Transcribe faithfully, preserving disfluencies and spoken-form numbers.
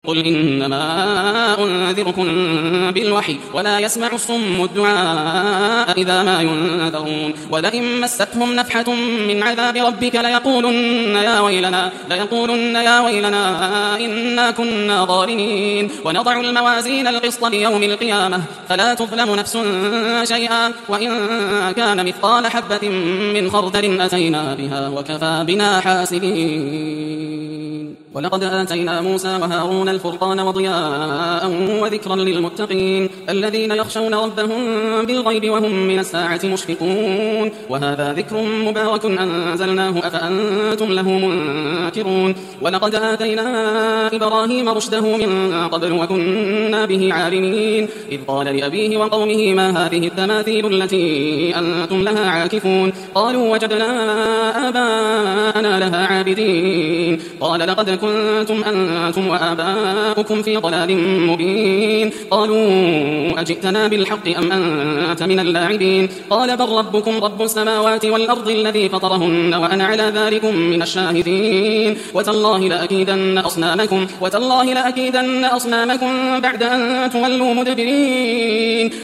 قل إنما أنذركم بالوحي ولا يسمع الصم الدعاء إذا ما ينذرون ولئن مستهم نفحة من عذاب ربك ليقولن يا ويلنا ليقولن يا ويلنا إنا كنا ظالمين ونضع الموازين القسط ليوم القيامة فلا تظلم نفس شيئا وإن كان مثقال حبة من خردل أتينا بها وكفى بنا حاسبين. ولقد آتينا موسى وهارون الفرقان وضياء وذكرا للمتقين الذين يخشون ربهم بالغيب وهم من الساعة مشفقون. وهذا ذكر مبارك أنزلناه أفأنتم له منكرون. ولقد آتينا إبراهيم رشده من قبل وكنا به عالمين إذ قال لأبيه وقومه ما هذه التماثيل التي أنتم لها عاكفون قالوا وجدنا آباءنا لها عابدين قال لقد كنتم أنتم وآباؤكم في ضلال مبين قالوا أجئتنا بالحق أم أنت من اللاعبين قال بل ربكم رب السماوات والأرض الذي فطرهن وأنا على ذلكم من الشاهدين وتالله لأكيدن أصنامكم وتالله لأكيدن أصنامكم بعد أن تولوا مدبرين.